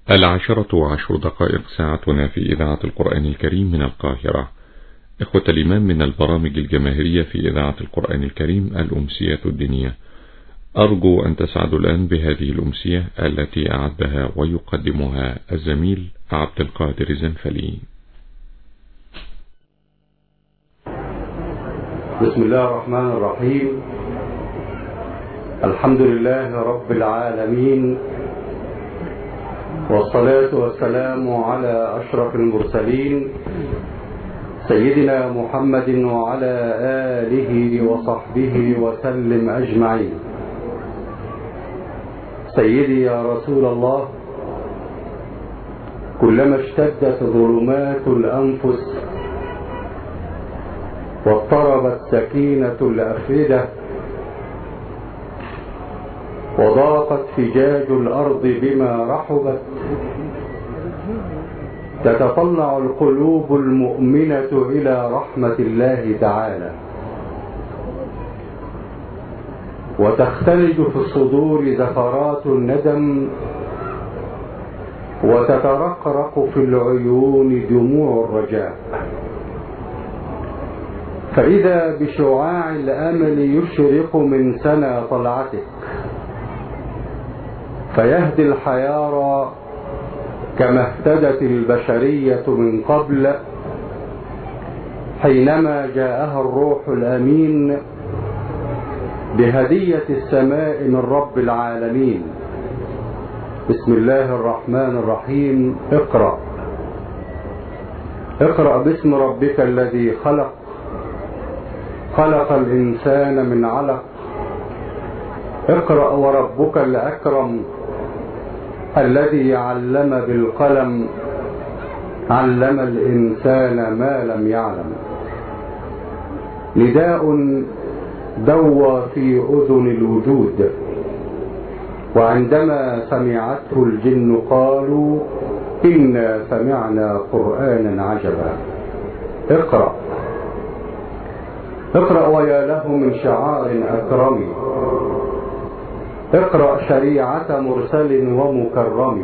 10:10 ساعتنا في إذاعة القرآن الكريم من القاهرة. إخوة الإيمان، من البرامج الجماهيرية في إذاعة القرآن الكريم الأمسية الدينية. أرجو أن تسعدوا الآن بهذه الأمسية التي أعدها ويقدمها الزميل عبد القادر الزنفلي. بسم الله الرحمن الرحيم. الحمد لله رب العالمين، والصلاة والسلام على أشرف المرسلين سيدنا محمد وعلى آله وصحبه وسلم أجمعين. سيدي يا رسول الله، كلما اشتدت ظلمات الأنفس واضطربت سكينة الأفئدة وضاقت فجاج الأرض بما رحبت، تتطلع القلوب المؤمنة إلى رحمة الله تعالى، وتختلج في الصدور زفرات الندم، وتترقرق في العيون دموع الرجاء. فإذا بشعاع الأمل يشرق من سنى طلعتك، فيهدي الحيارى كما اهتدت البشرية من قبل، حينما جاءها الروح الأمين بهدية السماء من رب العالمين. بسم الله الرحمن الرحيم. اقرأ باسم ربك الذي خلق، خلق الإنسان من علق. اقرأ وربك الأكرم الذي علم بالقلم، علم الإنسان ما لم يعلم. نداء دوى في أذن الوجود، وعندما سمعته الجن قالوا إنا سمعنا قرآنا عجبا. اقرأ ويا له من شعار أكرم، اقرأ شريعة مرسل ومكرم.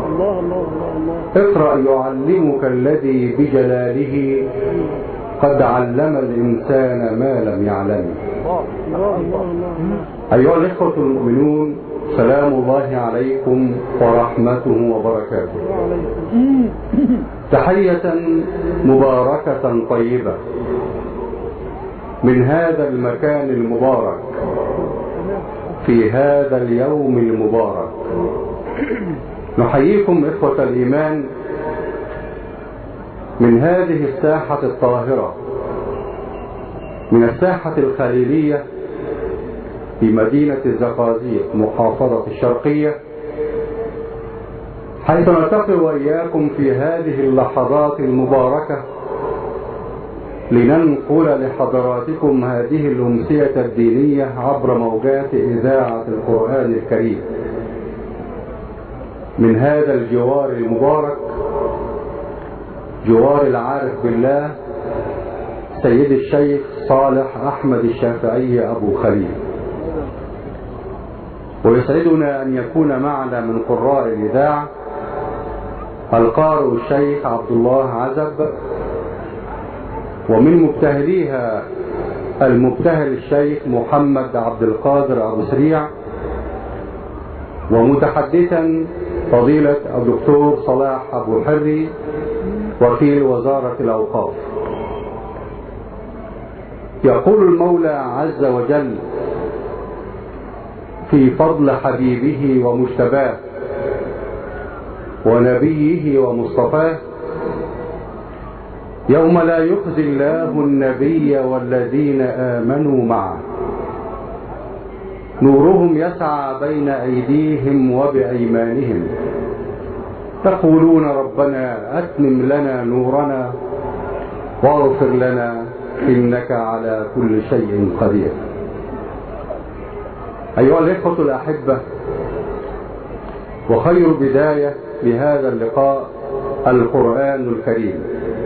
اقرأ يعلمك الذي بجلاله قد علم الإنسان ما لم يعلم. أيها الإخوة المؤمنون، سلام الله عليكم ورحمته وبركاته. تحية مباركة طيبة من هذا المكان المبارك في هذا اليوم المبارك. نحييكم إخوة الإيمان من هذه الساحة الطاهرة، من الساحة الخليلية في مدينة الزقازيق محافظة الشرقية، حيث نلتقي وإياكم في هذه اللحظات المباركة لننقل لحضراتكم هذه الأمسية الدينية عبر موجات إذاعة القرآن الكريم من هذا الجوار المبارك، جوار العارف بالله سيد الشيخ صالح أحمد الشافعي أبو خليل. ويسعدنا أن يكون معنا من قراء الإذاعة القارئ الشيخ عبد الله عزب، ومن مبتهليها المبتهل الشيخ محمد عبد القادر أبو سريع، ومتحدثا فضيلة الدكتور صلاح أبو حري وكيل وزارة الأوقاف. يقول المولى عز وجل في فضل حبيبه ومجتباه ونبيه ومصطفاه: يوم لا يخزي الله النبي والذين آمنوا معه، نورهم يسعى بين أيديهم وبأيمانهم، يقولون ربنا أتمم لنا نورنا واغفر لنا إنك على كل شيء قدير. أيها الإخوة الأحبة، وخير بداية لهذا اللقاء القرآن الكريم،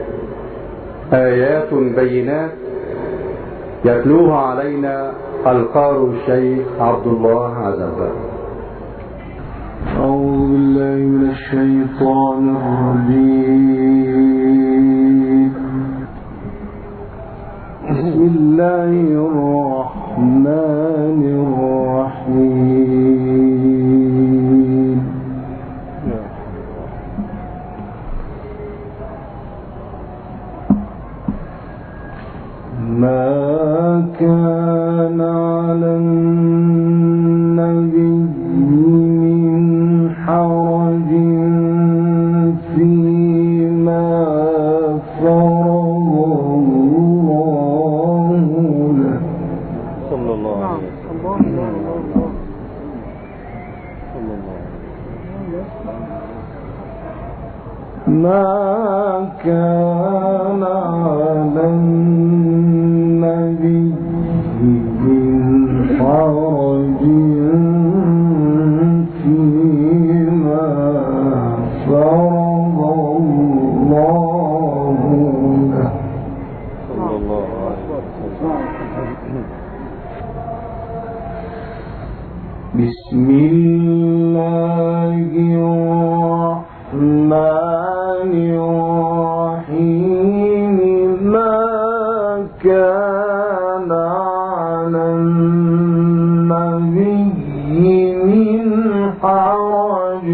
آيات بينات يتلوها علينا القارئ الشيخ عبد الله عزب. أعوذ بالله من الشيطان الرجيم. بسم الله الرحمن الرحيم. ما كان على النبي من حرج فيما فرض الله له صلى الله عليه وسلم. ما كان على النبي من حرج فيما فرض الله له صلى الله عليه وسلم. بسم الله الرحمن الرحيم. ما كان على النبي من حرج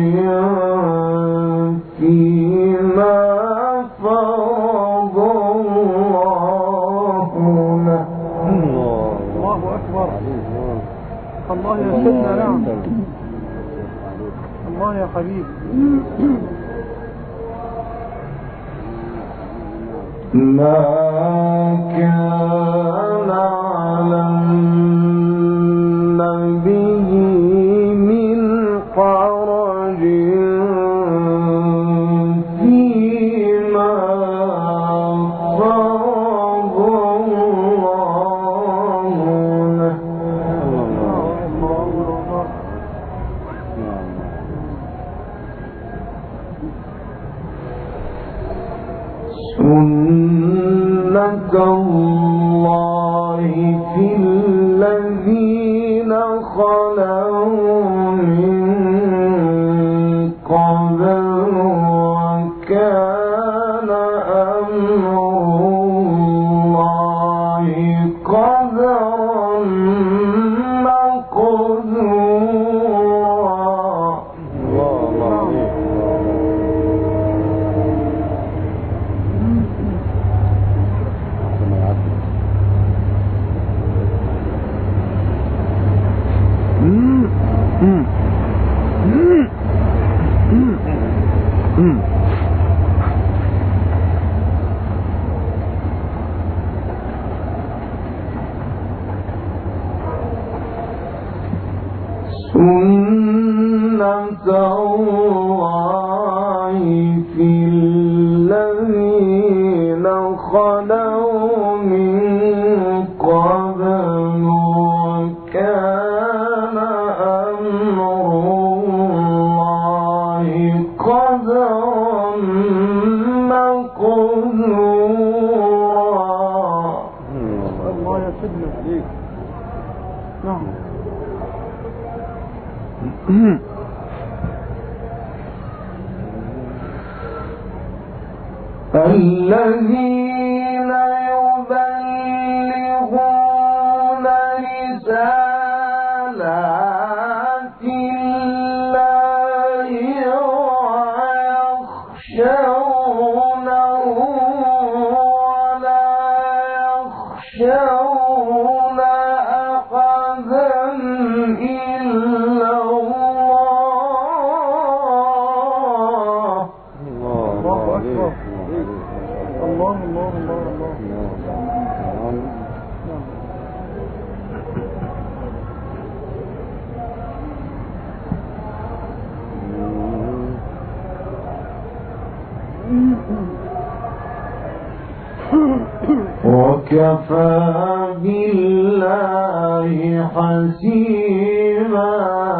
فيما فرض الله له. الله أكبر. الله يا سيدنا. نعم الله يا حبيبي. ما كان على النبي من حرج فيما فرض الله له. سنة الله في الذين خلوا من قبل وكان أمر الله قدرا مقدورا. سنة الله في الذين خلوا من قبل وكان أمر الله قدرا مقدورا. الله يسلم عليك. نعم. الذين يبلغون رسالات الله ويخشونه ولا يخشون أحدا إلا الله. الله أكبر. الله الله الله وكفى بالله حسيبا.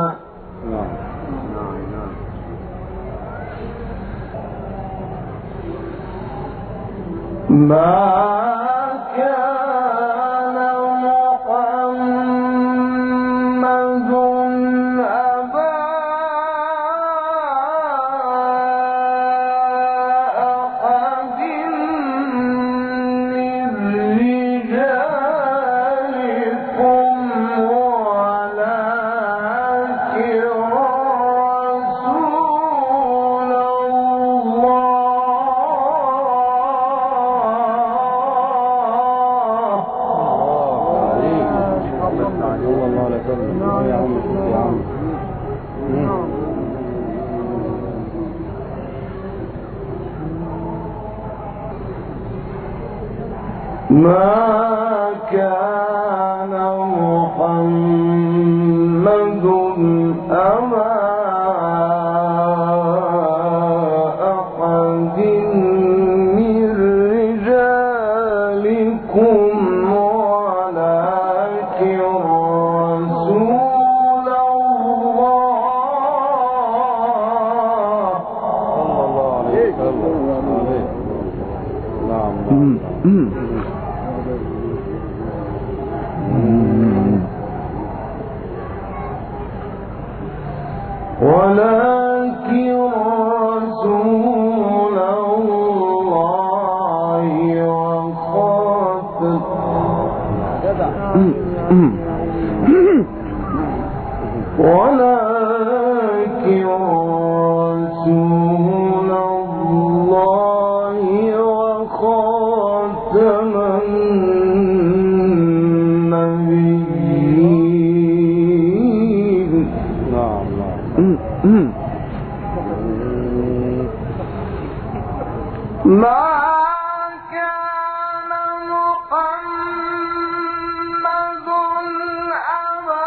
ما كان محمد أبا ما كان محمد أبا أحد من رجالكم ولكن رسول الله صلى الله عليه وسلم. ولكن رسول الله وخاتم ولكن رسول الله وخاتم النبيين. ما كان محمد أبا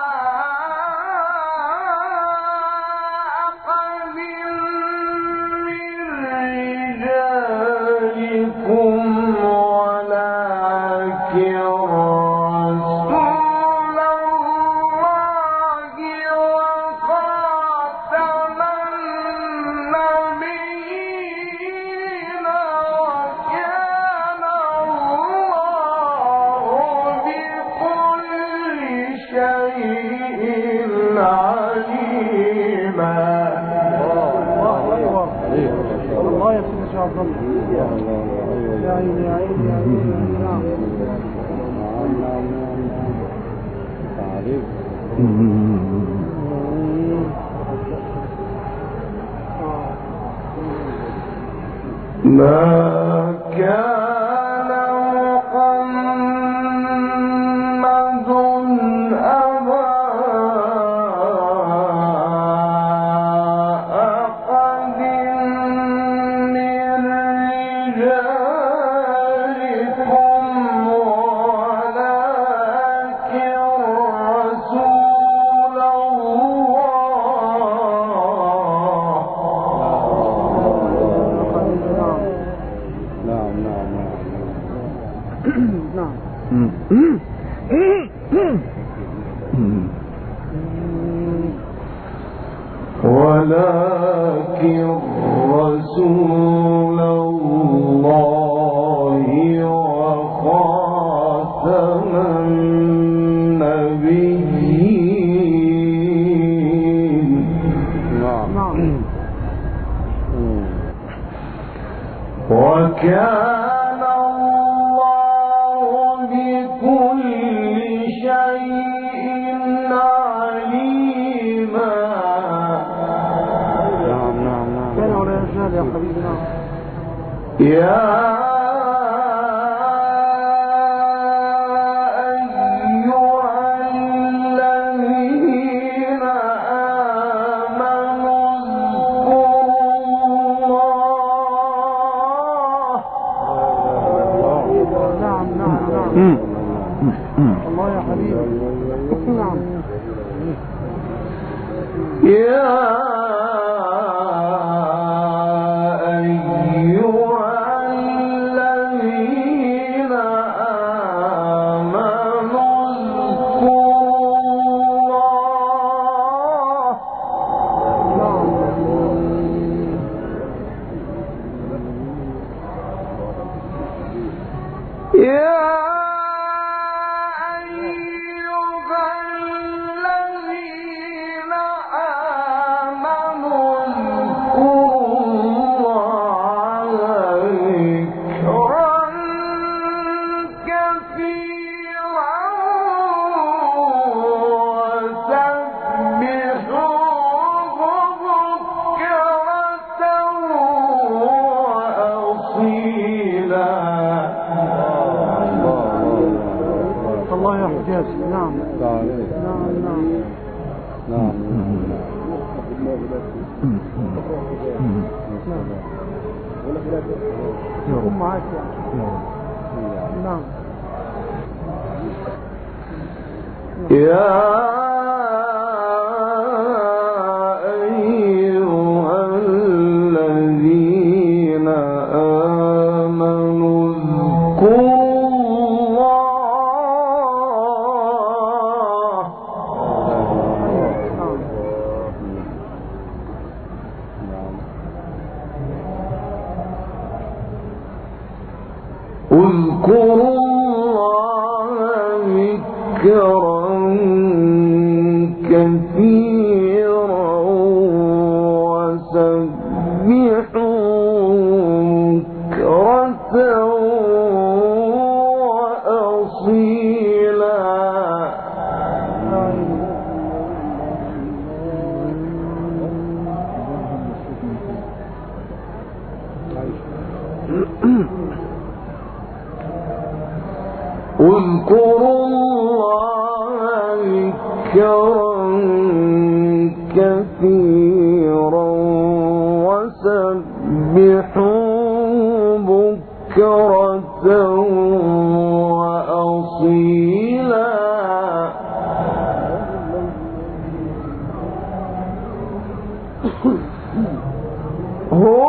أحد من رجالكم ولكن رسول الله وخاتم النبيين وكان الله بكل شيء عليما. الله يا سيدي شيخ عبد الله. يا عيني يا عيني يا عيني. ما كان محمد أبا أحد من رجالكم ولكن رسول ولكن رسول الله وخاتم النبيين. وكان الله بكل شيء عليما. يا حبيبنا يا الله يا حبيبي. نعم يا أيها الذين آمنوا اذكروا الله. يا الله يا حجاز. نعم نعم نعم نعم يكون معاك يعني. نعم. يا اذكروا الله ذكرا كثيرا وسبحوا بكرة وأصيلا. اذكروا الله ذكرا كثيرا وسبحوا بكرة وأصيلا. هو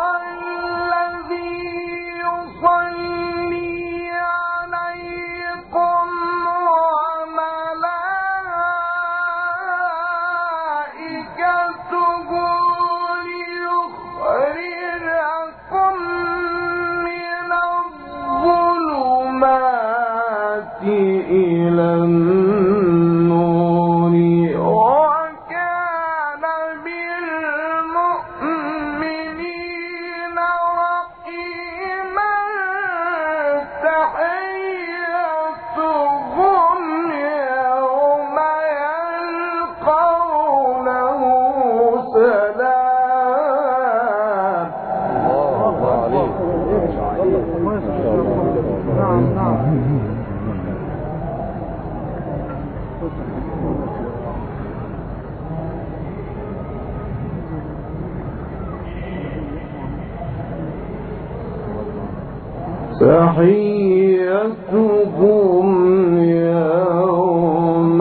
إلى النور وكان بالمؤمنين رحيما. تحيتهم يوم يلقونه سلام. نعم نعم. تحيتهم يوم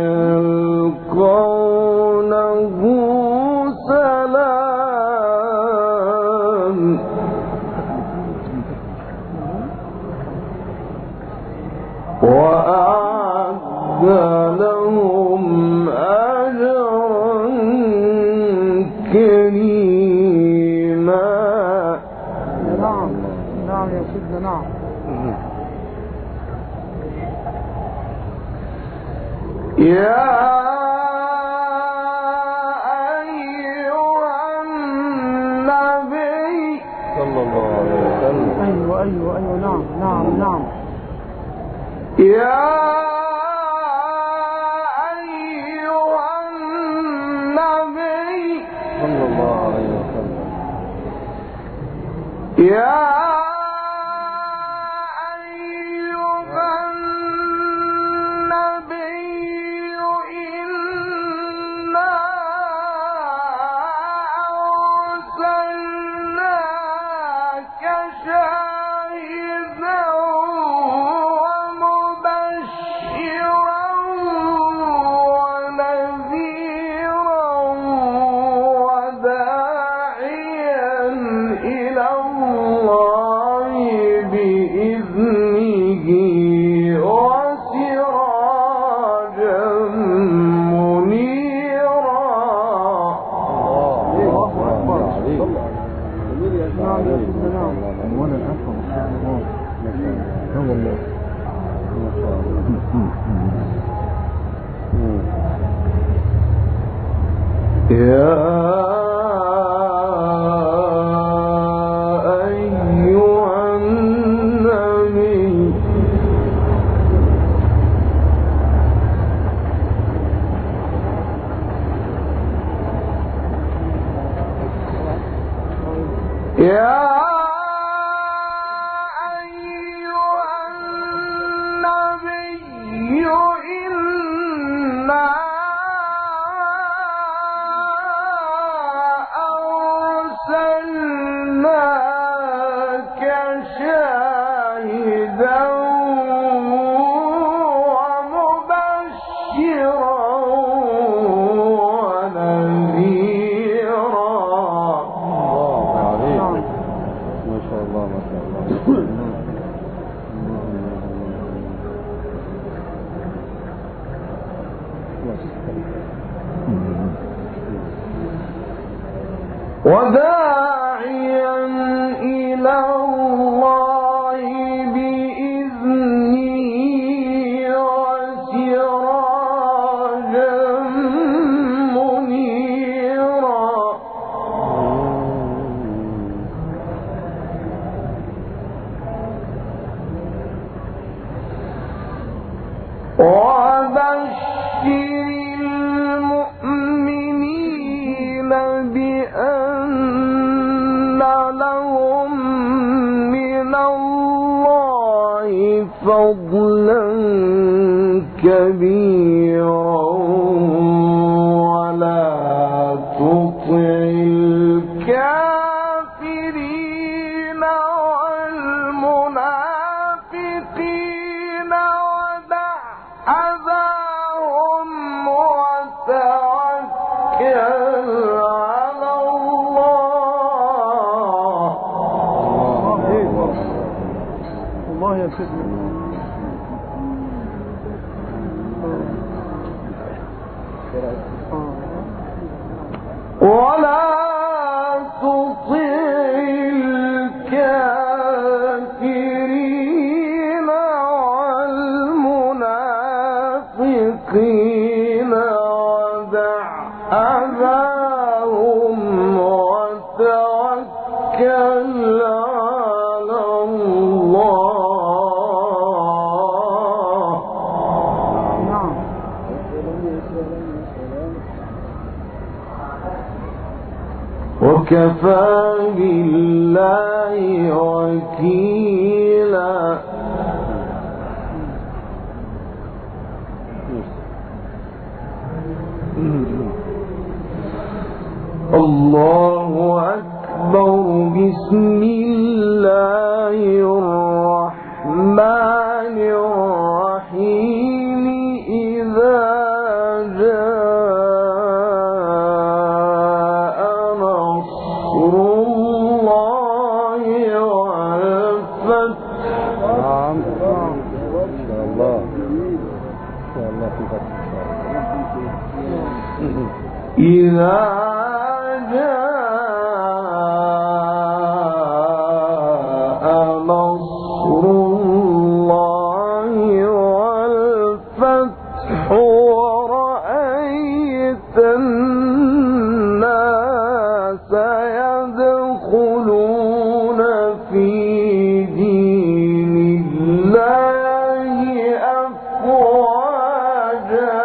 يلقونه سلام. وأعد لهم أجرا كريما. نعم نعم يا سيدنا. نعم. يا أيها النبي صلى الله عليه وسلم. أيوة أيوة أيوة. نعم نعم نعم. يا أيها النبي صلى الله عليه وسلم. يا أرسلناك شاهدا وداعيا إلى الله بإذنه وسراجا منيرا وبشر المؤمنين بأن لهم من الله فضلا كبيرا ولا تطع الكافرين والمنافقين ودع أذاهم وتوكل على الله. الله يا سيدنا. ولا تطع الكافرين والمنافقين ودع أذاهم وتوكل على الله. نعم. وكفى بالله وكيلا. الله أكبر. بسم الله الرحمن الرحيم. إذا جاء نصر الله والفتح. نعم إن شاء الله في فتح إن شاء الله. إذا جاء نصر الله والفتح ورأيت الناس يدخلون في دين الله أفواجا.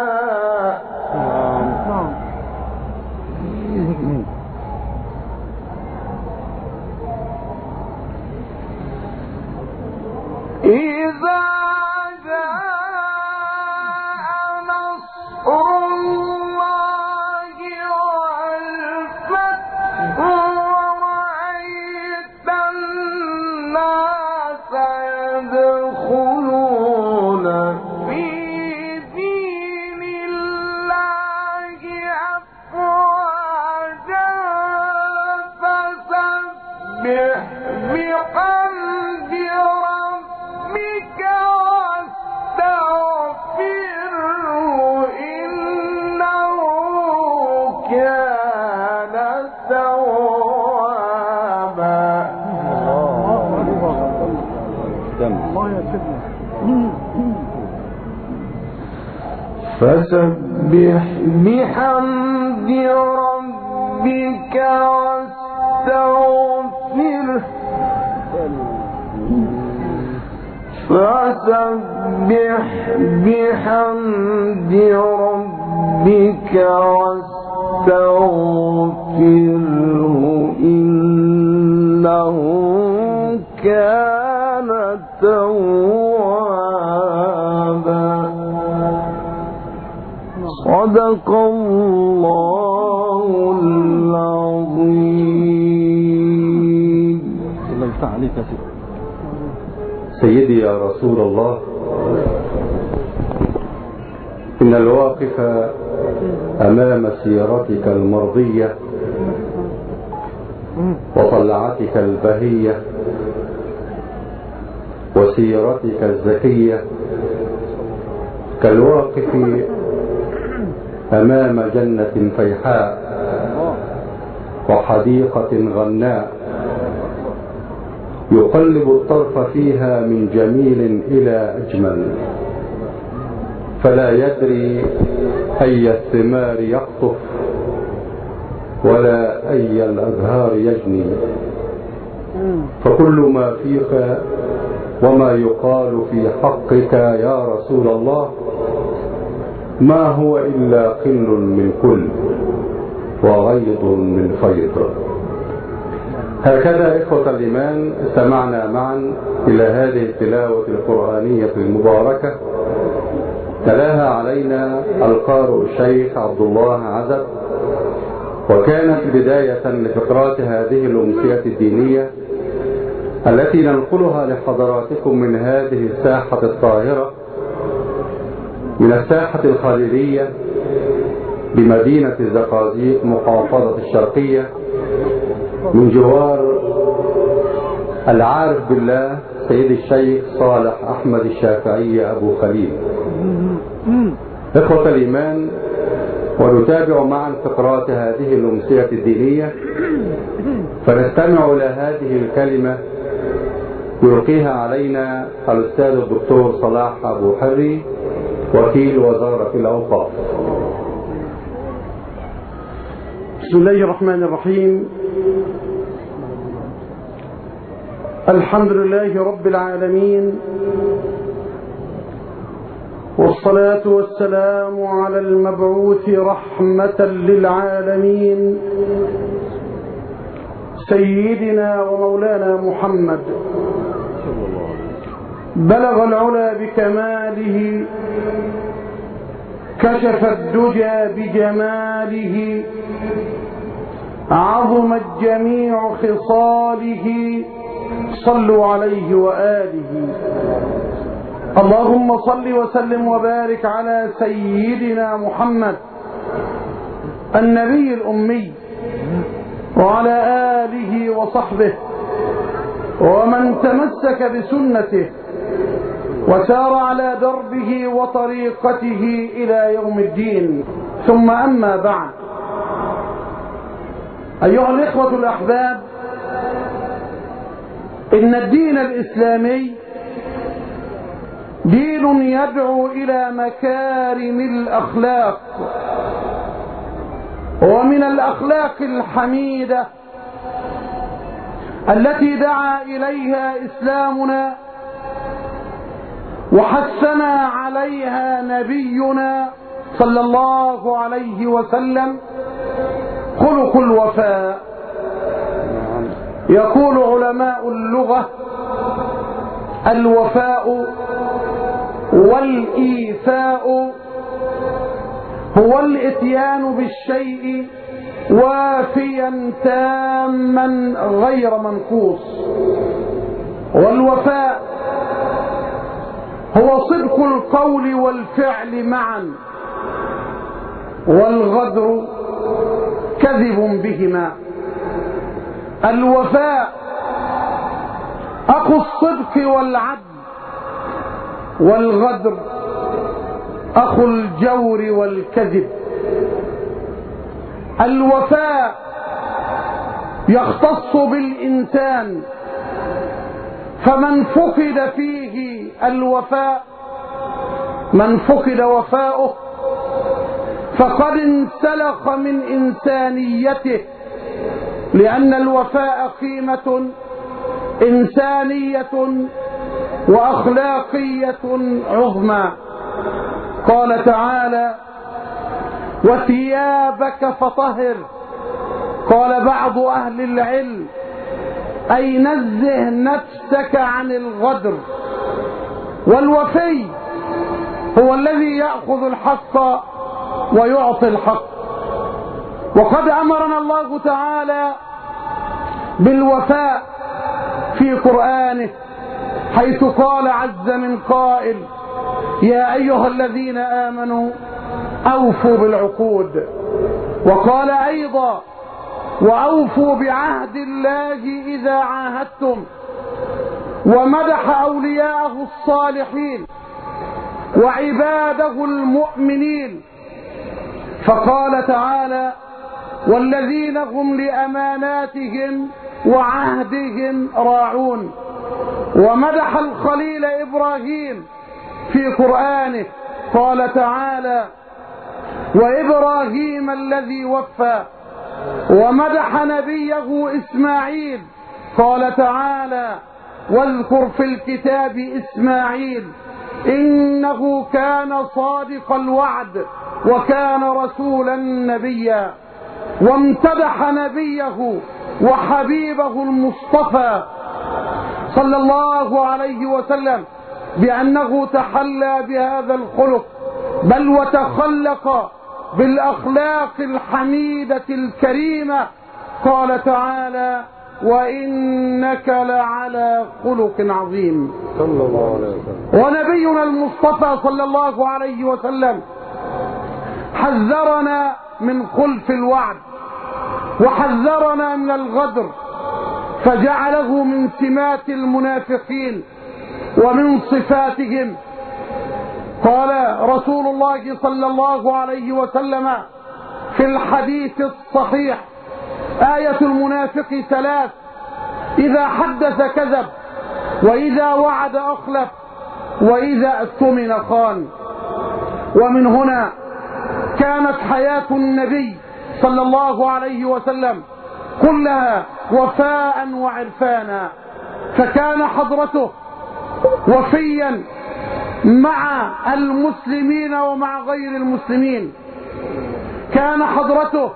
إذا جاء نصر الله والفتح ورأيت الناس يدخلون في دين الله أفواجا فسبح بحمد ربك واستغفره إنه كان توابا. الله يا سيدنا. فسبح بحمد ربك واستغفره. فسبح بحمد ربك واستغفره إنه كان توابا. صدق الله العظيم. الله يفتح عليك يا سيدي. سيدي يا رسول الله، إن الواقف أمام سيرتك المرضية وطلعتك البهية وسيرتك الزكية كالواقف أمام جنة فيحاء وحديقة غناء يقلب الطرف فيها من جميل إلى أجمل، فلا يدري أي الثمار يقطف ولا أي الأزهار يجني. فكل ما فيك وما يقال في حقك يا رسول الله ما هو إلا قل من كل وغيض من فيض. هكذا إخوة الإيمان استمعنا معا إلى هذه التلاوة القرآنية المباركة تلاها علينا القارئ الشيخ عبد الله عزب، وكانت بداية لفقرات هذه الأمسية الدينية التي ننقلها لحضراتكم من هذه الساحة الطاهرة، من الساحة الخليلية بمدينة الزقازيق محافظة الشرقية، من جوار العارف بالله سيد الشيخ صالح أحمد الشافعي أبو خليل. إخوة الإيمان، ونتابع معا فقرات هذه الأمسية الدينية، فنستمع إلى هذه الكلمة يلقيها علينا الأستاذ الدكتور صلاح أبو حري وكيل وزارة الأوقاف. بسم الله الرحمن الرحيم. الحمد لله رب العالمين، والصلاة والسلام على المبعوث رحمة للعالمين سيدنا ومولانا محمد، بلغ العلا بكماله، كشف الدجى بجماله، عظمت جميع خصاله، صلوا عليه وآله. اللهم صل وسلم وبارك على سيدنا محمد النبي الأمي وعلى آله وصحبه ومن تمسك بسنته وسار على دربه وطريقته إلى يوم الدين. ثم أما بعد، أيها الإخوة الأحباب، إن الدين الإسلامي دين يدعو إلى مكارم الأخلاق، ومن الأخلاق الحميدة التي دعا إليها إسلامنا وحثنا عليها نبينا صلى الله عليه وسلم خلق الوفاء. يقول علماء اللغة: الوفاء والإيفاء هو الإتيان بالشيء وافيا تاما غير منقوص، والوفاء هو صدق القول والفعل معا، والغدر كذب بهما. الوفاء أخو الصدق والعدل، والغدر أخو الجور والكذب. الوفاء يختص بالإنسان، فمن فقد فيه الوفاء، من فقد وفاؤه فقد انسلخ من إنسانيته، لأن الوفاء قيمة إنسانية وأخلاقية عظمى. قال تعالى: وثيابك فطهر. قال بعض أهل العلم: أي نزه نفسك عن الغدر. والوفي هو الذي يأخذ الحق ويعطي الحق. وقد أمرنا الله تعالى بالوفاء في قرآنه، حيث قال عز من قائل: يا أيها الذين آمنوا أوفوا بالعقود. وقال أيضا: وأوفوا بعهد الله إذا عاهدتم. ومدح أولياءه الصالحين وعباده المؤمنين، فقال تعالى: والذين هم لأماناتهم وعهدهم راعون. ومدح الخليل إبراهيم في قرآنه، قال تعالى: وإبراهيم الذي وفى. ومدح نبيه إسماعيل، قال تعالى: واذكر في الكتاب إسماعيل إنه كان صادق الوعد وكان رسولا نبيا. وامتدح نبيه وحبيبه المصطفى صلى الله عليه وسلم بأنه تحلى بهذا الخلق، بل وتخلق بالأخلاق الحميدة الكريمة. قال تعالى: وإنك لعلى خلق عظيم. صلى الله عليه وسلم. ونبينا المصطفى صلى الله عليه وسلم حذرنا من خلف الوعد وحذرنا من الغدر، فجعله من سمات المنافقين ومن صفاتهم. قال رسول الله صلى الله عليه وسلم في الحديث الصحيح: آية المنافق ثلاث: إذا حدث كذب، وإذا وعد أخلف، وإذا اؤتمن خان. ومن هنا كانت حياة النبي صلى الله عليه وسلم كلها وفاء وعرفانا، فكان حضرته وفيا مع المسلمين ومع غير المسلمين، كان حضرته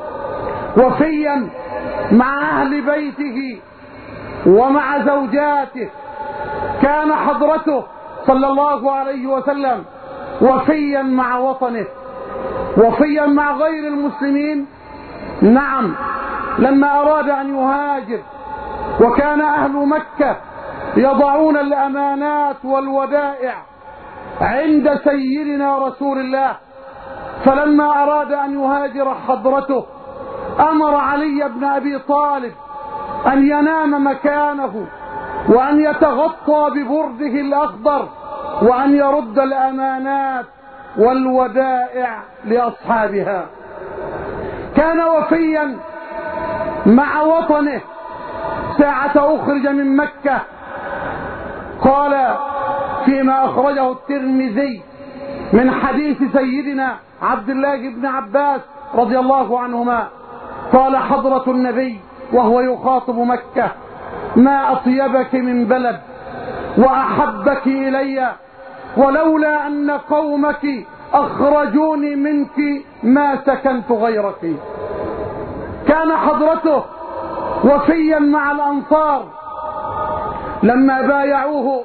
وفيا مع أهل بيته ومع زوجاته، كان حضرته صلى الله عليه وسلم وفيا مع وطنه، وفيا مع غير المسلمين. نعم، لما أراد أن يهاجر وكان أهل مكة يضعون الأمانات والودائع عند سيدنا رسول الله، فلما أراد أن يهاجر حضرته أمر علي بن أبي طالب أن ينام مكانه وأن يتغطى ببرده الأخضر وأن يرد الأمانات والودائع لأصحابها. كان وفيا مع وطنه ساعة أخرج من مكة. قال فيما أخرجه الترمذي من حديث سيدنا عبد الله بن عباس رضي الله عنهما، قال حضرة النبي وهو يخاطب مكة: ما أطيبك من بلد وأحبك إلي، ولولا أن قومك أخرجوني منك ما سكنت غيرك. كان حضرته وفيا مع الأنصار لما بايعوه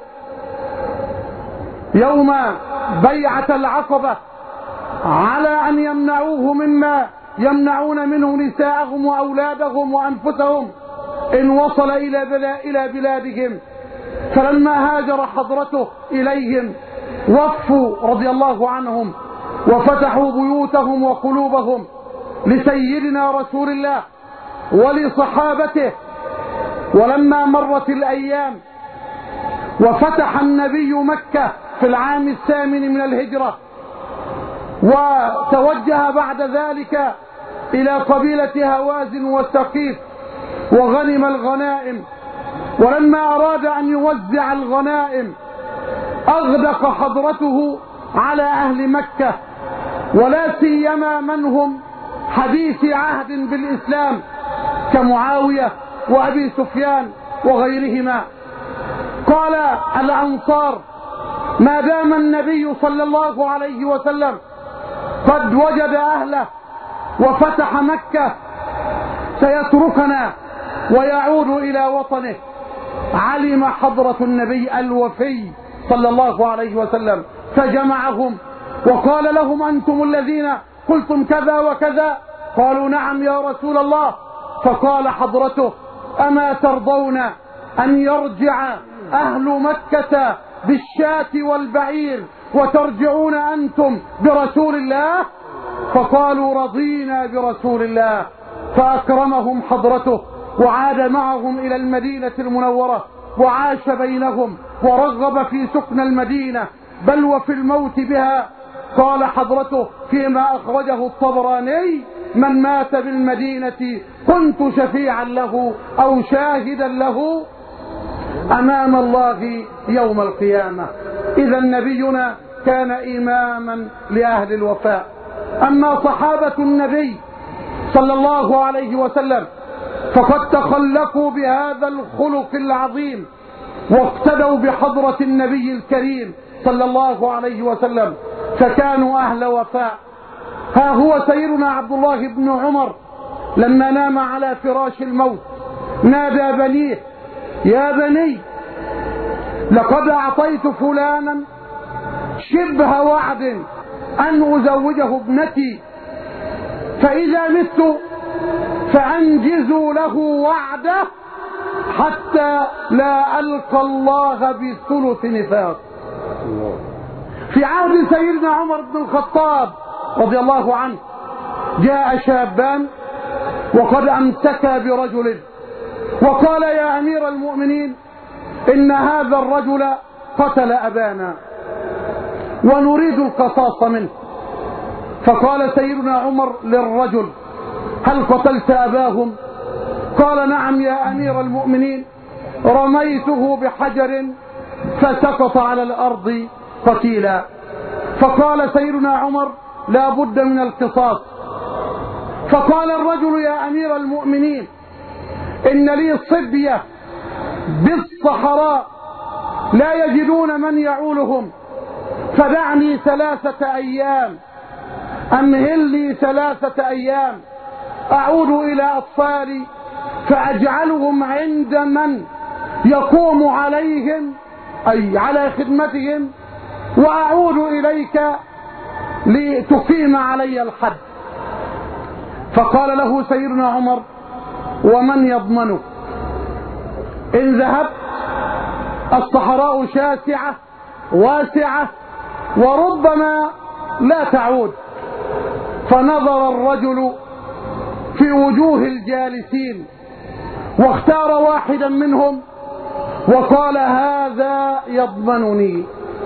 يوم بيعة العقبة على أن يمنعوه مما يمنعون منه نساءهم وأولادهم وأنفسهم إن وصل إلى بلادهم. فلما هاجر حضرته إليهم وفوا رضي الله عنهم وفتحوا بيوتهم وقلوبهم لسيدنا رسول الله ولصحابته. ولما مرت الأيام وفتح النبي مكة في العام 8 من الهجرة، وتوجه بعد ذلك إلى قبيلة هوازن وثقيف وغنم الغنائم. ولما أراد أن يوزع الغنائم أغدق حضرته على أهل مكة، ولا سيما من هم حديث عهد بالإسلام كمعاوية وأبي سفيان وغيرهما. قال الأنصار: ما دام النبي صلى الله عليه وسلم قد وجد أهله وفتح مكة سيتركنا ويعود إلى وطنه. علم حضرة النبي الوفي صلى الله عليه وسلم فجمعهم وقال لهم: أنتم الذين قلتم كذا وكذا؟ قالوا: نعم يا رسول الله. فقال حضرته: أما ترضون أن يرجع أهل مكة بالشاة والبعير وترجعون أنتم برسول الله؟ فقالوا: رضينا برسول الله. فأكرمهم حضرته وعاد معهم إلى المدينة المنورة وعاش بينهم ورغب في سكن المدينة بل وفي الموت بها. قال حضرته فيما أخرجه الطبراني: من مات بالمدينة كنت شفيعا له أو شاهدا له أمام الله يوم القيامة. إذا نبينا كان إماما لأهل الوفاء. أما صحابة النبي صلى الله عليه وسلم فقد تخلقوا بهذا الخلق العظيم واقتدوا بحضرة النبي الكريم صلى الله عليه وسلم فكانوا أهل وفاء. ها هو سيدنا عبد الله بن عمر لما نام على فراش الموت نادى بنيه: يا بني لقد أعطيت فلانا شبه وعد أن أزوجه ابنتي، فإذا مت فأنجزوا له وعده حتى لا ألقى الله بثلث نفاق. في عهد سيدنا عمر بن الخطاب رضي الله عنه جاء شابان وقد أمسكا برجل وقال: يا أمير المؤمنين إن هذا الرجل قتل أبانا ونريد القصاص منه. فقال سيدنا عمر للرجل: هل قتلت أباهم؟ قال: نعم يا أمير المؤمنين، رميته بحجر فسقط على الأرض قتيلا. فقال سيدنا عمر: لا بد من القصاص. فقال الرجل: يا أمير المؤمنين إن لي صبية بالصحراء لا يجدون من يعولهم، فدعني 3 أيام، أمهل لي 3 أيام أعود إلى أطفالي فأجعلهم عند من يقوم عليهم أي على خدمتهم وأعود إليك لتقيم علي الحد. فقال له سيدنا عمر: ومن يضمنك؟ إن ذهبت الصحراء شاسعة واسعة وربما لا تعود. فنظر الرجل في وجوه الجالسين واختار واحدا منهم وقال: هذا يضمنني.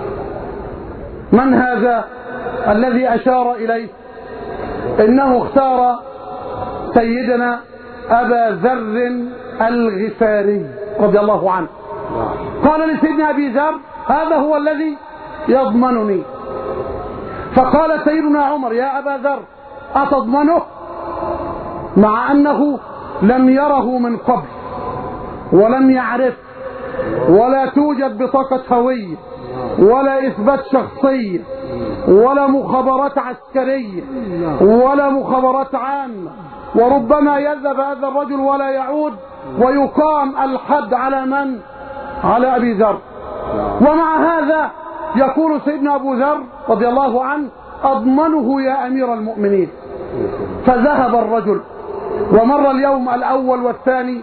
من هذا الذي أشار إليه؟ إنه اختار سيدنا أبا ذر الغفاري رضي الله عنه. قال لسيدنا أبي ذر: هذا هو الذي يضمنني. فقال سيدنا عمر: يا أبا ذر أتضمنه؟ مع أنه لم يره من قبل ولم يعرف ولا توجد بطاقة هوية ولا إثبات شخصية ولا مخابرات عسكرية ولا مخابرات عامة، وربما يذهب هذا الرجل ولا يعود ويقام الحد على من؟ على أبي ذر. ومع هذا يقول سيدنا أبو ذر رضي الله عنه: أضمنه يا أمير المؤمنين. فذهب الرجل ومر اليوم الأول والثاني،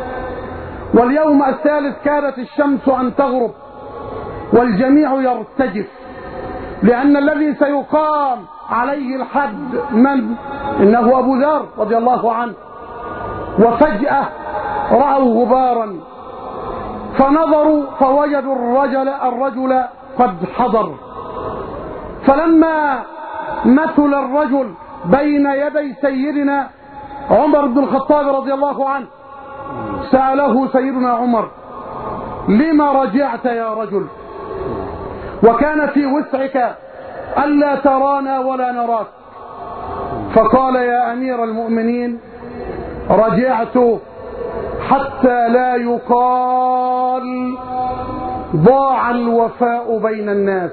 واليوم الثالث كانت الشمس أن تغرب والجميع يرتجف، لأن الذي سيقام عليه الحد من؟ إنه أبو ذر رضي الله عنه. وفجأة رأوا غبارا فنظروا فوجدوا الرجل قد حضر. فلما مثل الرجل بين يدي سيدنا عمر بن الخطاب رضي الله عنه سأله سيدنا عمر: لما رجعت يا رجل؟ وكان في وسعك ألا ترانا ولا نراك. فقال: يا أمير المؤمنين رجعت حتى لا يقال ضاع الوفاء بين الناس.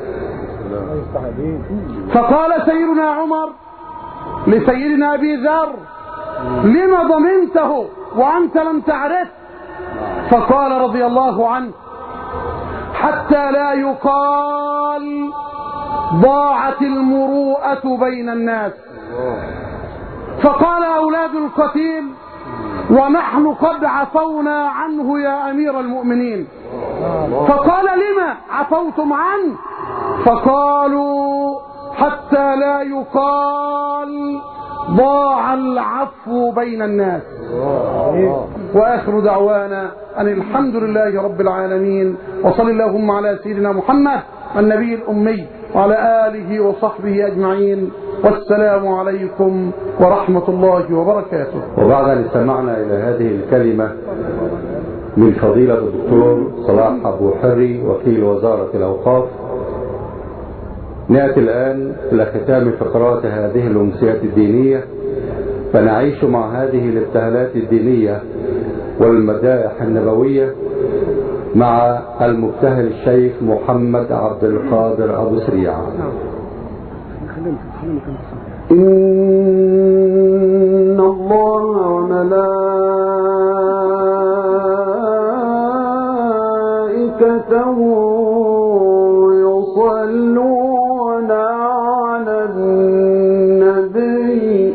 فقال سيدنا عمر لسيدنا أبي ذر: لما ضمنته وأنت لم تعرف؟ فقال رضي الله عنه: حتى لا يقال ضاعت المروءة بين الناس. فقال أولاد القتيل: ونحن قد عفونا عنه يا أمير المؤمنين. فقال: لما عفوتم عنه؟ فقالوا: حتى لا يقال ضاع العفو بين الناس. وآخر دعوانا أن الحمد لله رب العالمين، وصل اللهم على سيدنا محمد النبي الأمي وعلى آله وصحبه أجمعين. والسلام عليكم ورحمة الله وبركاته. وبعد أن استمعنا إلى هذه الكلمة من فضيلة الدكتور صلاح أبو حري وكيل وزارة الأوقاف، نأتي الآن إلى ختام فقرات هذه الأمسيات الدينية، فنعيش مع هذه الابتهالات الدينية والمدائح النبوية مع المبتهل الشيخ محمد عبد القادر أبو سريع. إن الله وملائكته يصلون على النبي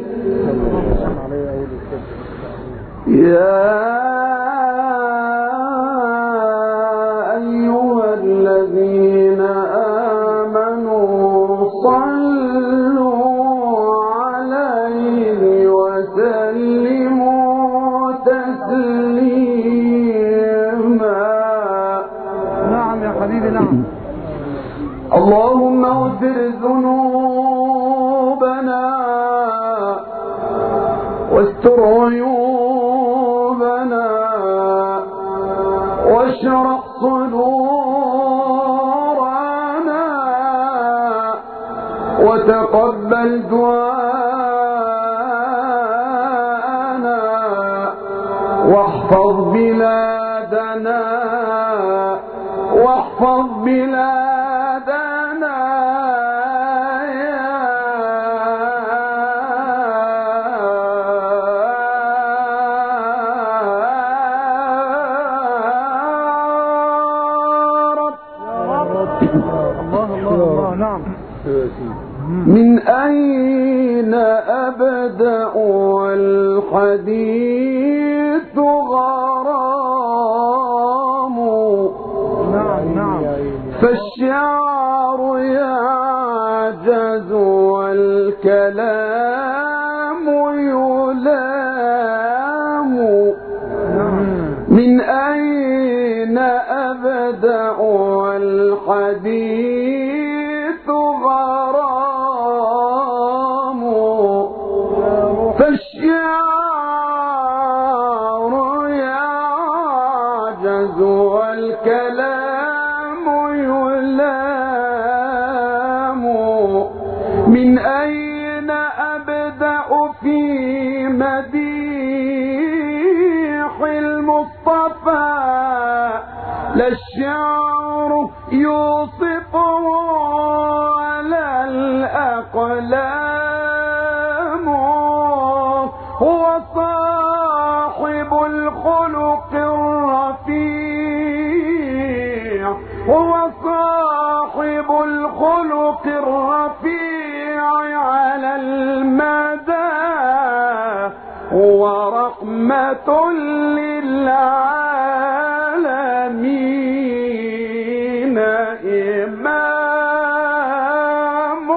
يا أيها الذين آمنوا صلوا عليه وسلموا تسليما. نعم يا حبيبي نعم. اللهم اغفر ذنوبنا واستر عيوبنا واشرح صدورنا وتقبل دعاءنا واحفظ بلادنا واحفظ بلادنا الله نعم. من أين أبدأ والحديث غرام نعم نعم. فالشعر يعجز والكلام يلام. من أين أبدأ والحديث غرام فالشعر يعجز والكلام يلام. من أين أبدأ في مديح المصطفى لا الشعر يوصفه على الأقلام. هو صاحب الخلق الرفيع هو صاحب الخلق الرفيع على المدى هو رحمة للعالمين إمام.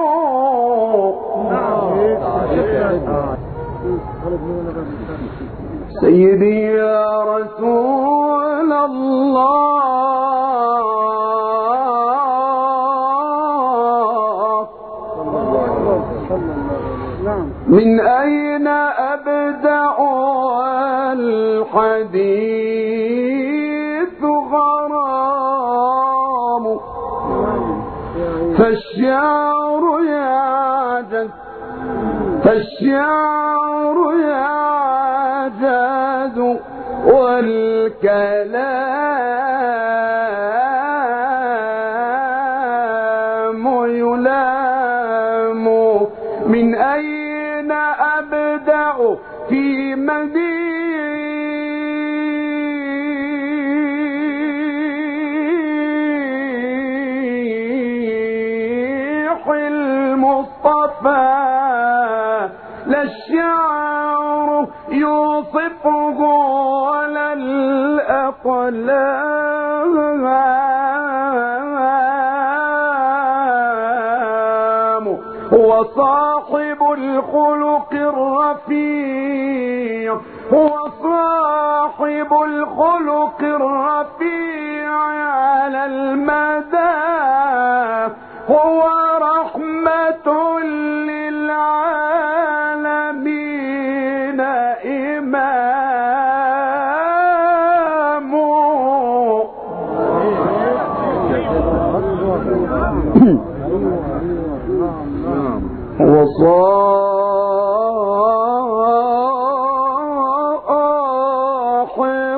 سيدي يا رسول الله من أين أبدأ الحديث غرام فالشعر يعجز والكلام يلام. من أين أبدأ في مديح المصطفى لا الشعر يوصفه ولا الأقلام. هو صاحب الخلق الرفيع هو صاحب الخلق الرفيع على المدى هو رحمة للعالمين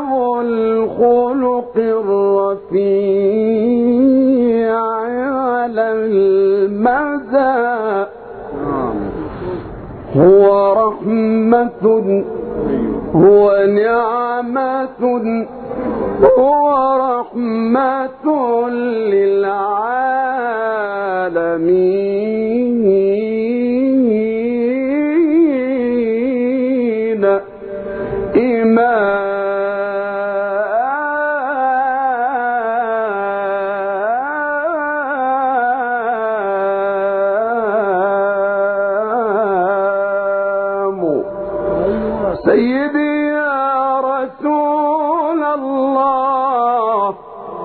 ذو الخلق الرفيع على المدى هو رحمة هو نعمة هو رحمة للعالمين سيدي يا رسول الله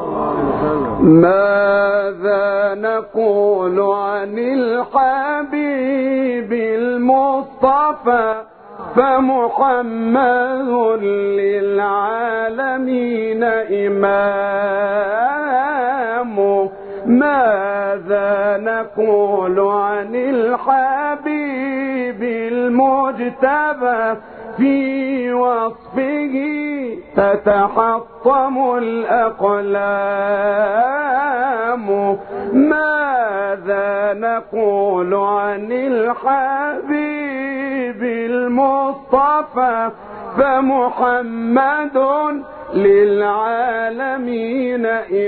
ماذا نقول عن الحبيب المصطفى فمحمد للعالمين إمام ماذا نقول عن الحبيب المجتبى في وصفه تتحطم الأقلام ماذا نقول عن الحبيب المصطفى فمحمد للعالمين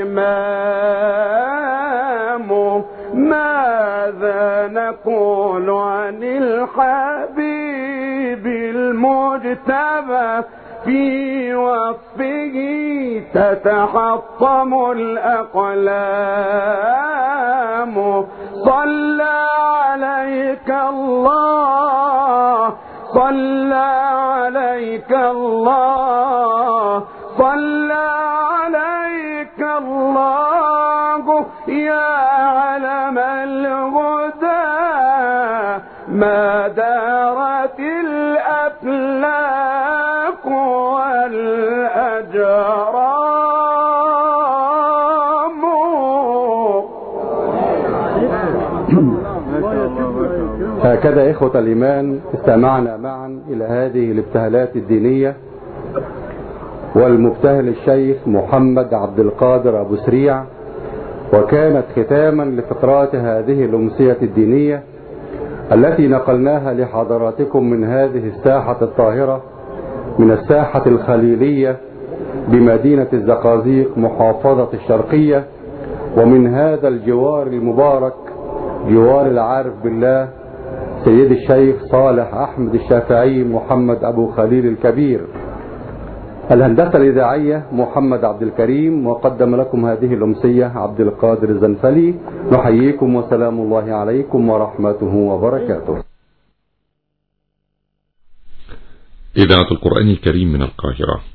إمام ماذا نقول عن الحبيب المجتبى في وصفه تتحطم الأقلام صلى عليك الله صلى عليك الله صلى عليك الله يا علم الهدى ما دارت الأفلاك والأجرام هكذا إخوة الإيمان استمعنا معا إلى هذه الابتهالات الدينية والمبتهل الشيخ محمد عبد القادر أبو سريع وكانت ختاما لفقرات هذه الأمسية الدينية التي نقلناها لحضراتكم من هذه الساحة الطاهرة من الساحة الخليلية بمدينة الزقازيق محافظة الشرقية ومن هذا الجوار المبارك جوار العارف بالله سيد الشيخ صالح أحمد الشافعي محمد أبو خليل الكبير. الهندسة الإذاعية محمد عبد الكريم وقدم لكم هذه الأمسية عبد القادر الزنفلي. نحييكم وسلام الله عليكم ورحمته وبركاته. إذاعة القرآن الكريم من القاهرة.